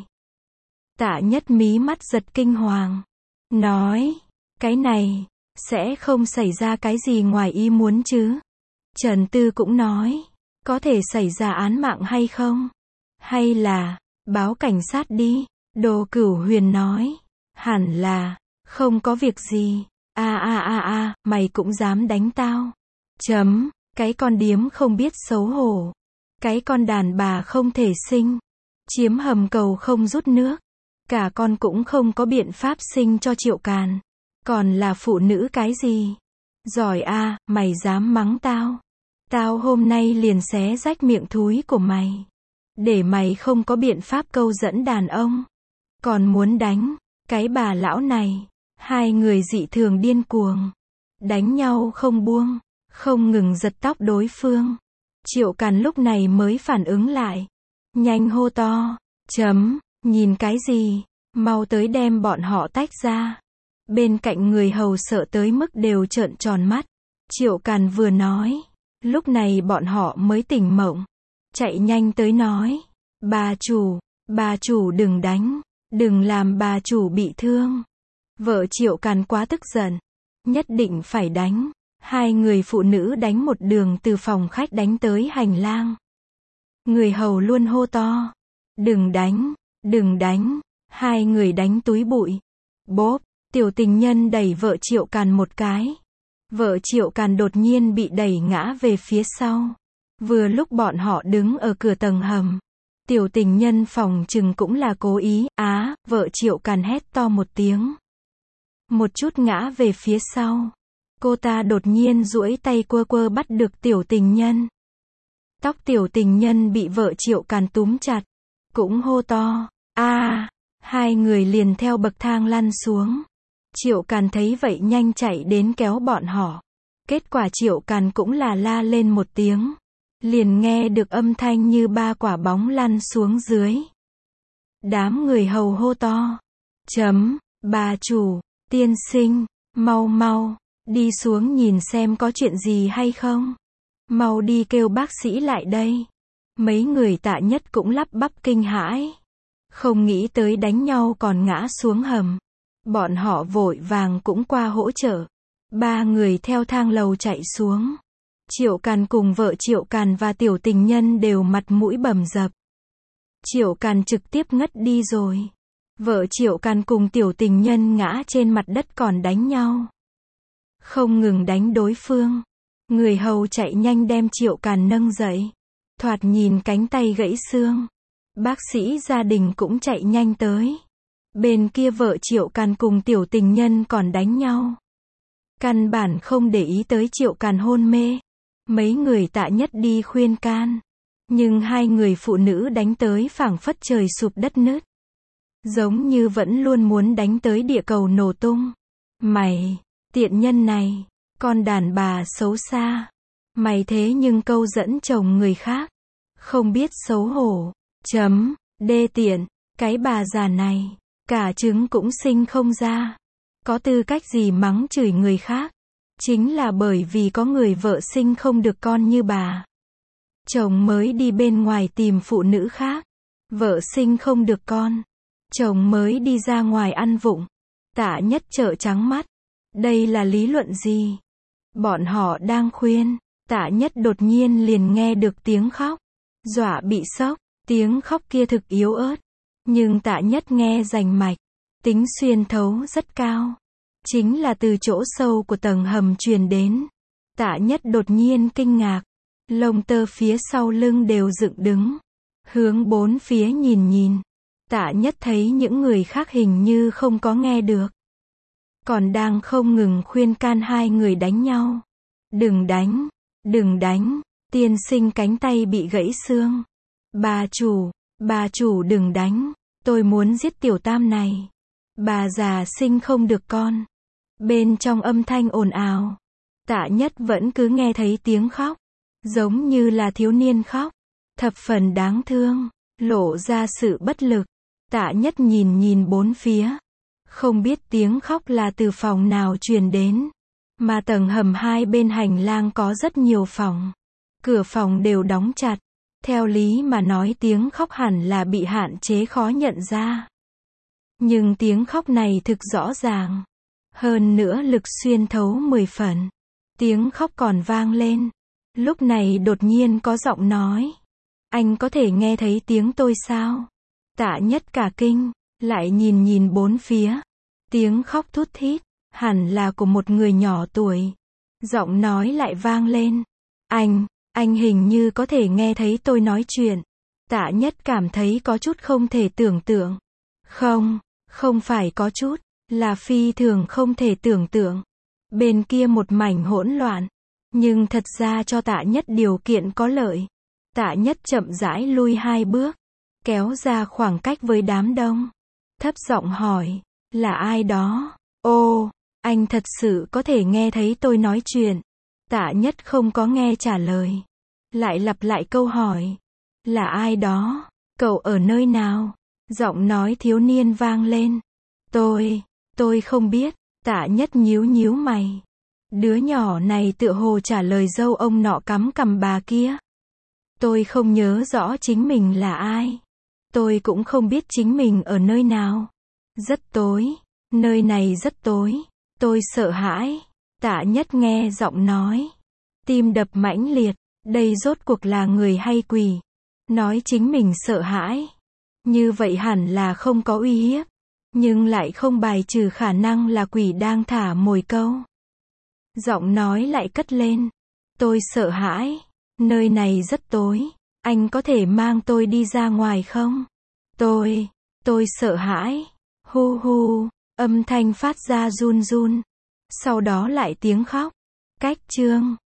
Tạ Nhất mí mắt giật kinh hoàng. Nói. Cái này. Sẽ không xảy ra cái gì ngoài ý muốn chứ. Trần Tư cũng nói. Có thể xảy ra án mạng hay không? Hay là. Báo cảnh sát đi. Đồ Cửu Huyền nói. Hẳn là. Không có việc gì. A a a a, mày cũng dám đánh tao. Chấm, cái con điếm không biết xấu hổ. Cái con đàn bà không thể sinh. Chiếm hầm cầu không rút nước. Cả con cũng không có biện pháp sinh cho Triệu Càn. Còn là phụ nữ cái gì? Giỏi a, mày dám mắng tao. Tao hôm nay liền xé rách miệng thúi của mày. Để mày không có biện pháp câu dẫn đàn ông. Còn muốn đánh, cái bà lão này. Hai người dị thường điên cuồng. Đánh nhau không buông. Không ngừng giật tóc đối phương. Triệu Càn lúc này mới phản ứng lại. Nhanh hô to. Chấm, nhìn cái gì? Mau tới đem bọn họ tách ra. Bên cạnh người hầu sợ tới mức đều trợn tròn mắt. Triệu Càn vừa nói. Lúc này bọn họ mới tỉnh mộng. Chạy nhanh tới nói. Bà chủ, bà chủ đừng đánh. Đừng làm bà chủ bị thương. Vợ Triệu Càn quá tức giận. Nhất định phải đánh. Hai người phụ nữ đánh một đường từ phòng khách đánh tới hành lang. Người hầu luôn hô to. Đừng đánh, đừng đánh. Hai người đánh túi bụi. Bốp, Tiểu tình nhân đẩy vợ Triệu Càn một cái. Vợ Triệu Càn đột nhiên bị đẩy ngã về phía sau. Vừa lúc bọn họ đứng ở cửa tầng hầm. Tiểu tình nhân phòng chừng cũng là cố ý, á, vợ Triệu Càn hét to một tiếng. Một chút ngã về phía sau. Cô ta đột nhiên duỗi tay quơ quơ bắt được tiểu tình nhân. Tóc tiểu tình nhân bị vợ Triệu Càn túm chặt. Cũng hô to, a, hai người liền theo bậc thang lăn xuống. Triệu Càn thấy vậy nhanh chạy đến kéo bọn họ. Kết quả Triệu Càn cũng là la lên một tiếng. Liền nghe được âm thanh như ba quả bóng lăn xuống dưới. Đám người hầu hô to. Chấm, bà chủ, tiên sinh, mau mau, đi xuống nhìn xem có chuyện gì hay không. Mau đi kêu bác sĩ lại đây. Mấy người Tạ Nhất cũng lắp bắp kinh hãi. Không nghĩ tới đánh nhau còn ngã xuống hầm. Bọn họ vội vàng cũng qua hỗ trợ. Ba người theo thang lầu chạy xuống. Triệu Càn cùng vợ Triệu Càn và tiểu tình nhân đều mặt mũi bầm dập. Triệu Càn trực tiếp ngất đi rồi. Vợ Triệu Càn cùng tiểu tình nhân ngã trên mặt đất còn đánh nhau. Không ngừng đánh đối phương. Người hầu chạy nhanh đem Triệu Càn nâng dậy. Thoạt nhìn cánh tay gãy xương. Bác sĩ gia đình cũng chạy nhanh tới. Bên kia vợ Triệu Càn cùng tiểu tình nhân còn đánh nhau. Căn bản không để ý tới Triệu Càn hôn mê. Mấy người Tạ Nhất đi khuyên can. Nhưng hai người phụ nữ đánh tới phảng phất trời sụp đất nứt. Giống như vẫn luôn muốn đánh tới địa cầu nổ tung. Mày, tiện nhân này, con đàn bà xấu xa. Mày thế nhưng câu dẫn chồng người khác. Không biết xấu hổ. Chấm, đê tiện, cái bà già này, cả trứng cũng sinh không ra. Có tư cách gì mắng chửi người khác. Chính là bởi vì có người vợ sinh không được con như bà. Chồng mới đi bên ngoài tìm phụ nữ khác. Vợ sinh không được con. Chồng mới đi ra ngoài ăn vụng. Tạ Nhất trợn trắng mắt. Đây là lý luận gì? Bọn họ đang khuyên. Tạ Nhất đột nhiên liền nghe được tiếng khóc. Dọa bị sốc. Tiếng khóc kia thực yếu ớt. Nhưng Tạ Nhất nghe rành mạch. Tính xuyên thấu rất cao. Chính là từ chỗ sâu của tầng hầm truyền đến. Tạ Nhất đột nhiên kinh ngạc. Lông tơ phía sau lưng đều dựng đứng. Hướng bốn phía nhìn nhìn. Tạ Nhất thấy những người khác hình như không có nghe được. Còn đang không ngừng khuyên can hai người đánh nhau. Đừng đánh, đừng đánh, tiên sinh cánh tay bị gãy xương. Bà chủ, bà chủ đừng đánh, tôi muốn giết tiểu tam này. Bà già sinh không được con. Bên trong âm thanh ồn ào. Tạ Nhất vẫn cứ nghe thấy tiếng khóc. Giống như là thiếu niên khóc. Thập phần đáng thương. Lộ ra sự bất lực. Tạ Nhất nhìn nhìn bốn phía. Không biết tiếng khóc là từ phòng nào truyền đến. Mà tầng hầm hai bên hành lang có rất nhiều phòng. Cửa phòng đều đóng chặt. Theo lý mà nói tiếng khóc hẳn là bị hạn chế khó nhận ra. Nhưng tiếng khóc này thực rõ ràng. Hơn nữa lực xuyên thấu mười phần. Tiếng khóc còn vang lên. Lúc này đột nhiên có giọng nói. Anh có thể nghe thấy tiếng tôi sao? Tạ Nhất cả kinh. Lại nhìn nhìn bốn phía. Tiếng khóc thút thít. Hẳn là của một người nhỏ tuổi. Giọng nói lại vang lên. Anh, anh hình như có thể nghe thấy tôi nói chuyện. Tạ Nhất cảm thấy có chút không thể tưởng tượng. Không, không phải có chút. Là phi thường không thể tưởng tượng. Bên kia một mảnh hỗn loạn. Nhưng thật ra cho Tạ Nhất điều kiện có lợi. Tạ Nhất chậm rãi lui hai bước. Kéo ra khoảng cách với đám đông. Thấp giọng hỏi. Là ai đó? Ô, anh thật sự có thể nghe thấy tôi nói chuyện. Tạ Nhất không có nghe trả lời. Lại lặp lại câu hỏi. Là ai đó? Cậu ở nơi nào? Giọng nói thiếu niên vang lên. Tôi, tôi không biết. Tạ Nhất nhíu nhíu mày. Đứa nhỏ này tựa hồ trả lời dâu ông nọ cắm cằm bà kia. Tôi không nhớ rõ chính mình là ai. Tôi cũng không biết chính mình ở nơi nào. Rất tối. Nơi này rất tối. Tôi sợ hãi. Tạ Nhất nghe giọng nói. Tim đập mãnh liệt. Đây rốt cuộc là người hay quỷ? Nói chính mình sợ hãi. Như vậy hẳn là không có uy hiếp. nhưng lại không bài trừ khả năng là quỷ đang thả mồi câu. Giọng nói lại cất lên. Tôi sợ hãi. Nơi này rất tối. Anh có thể mang tôi đi ra ngoài không? Tôi, tôi sợ hãi. Hu hu, âm thanh phát ra run run. Sau đó lại tiếng khóc. Cách chương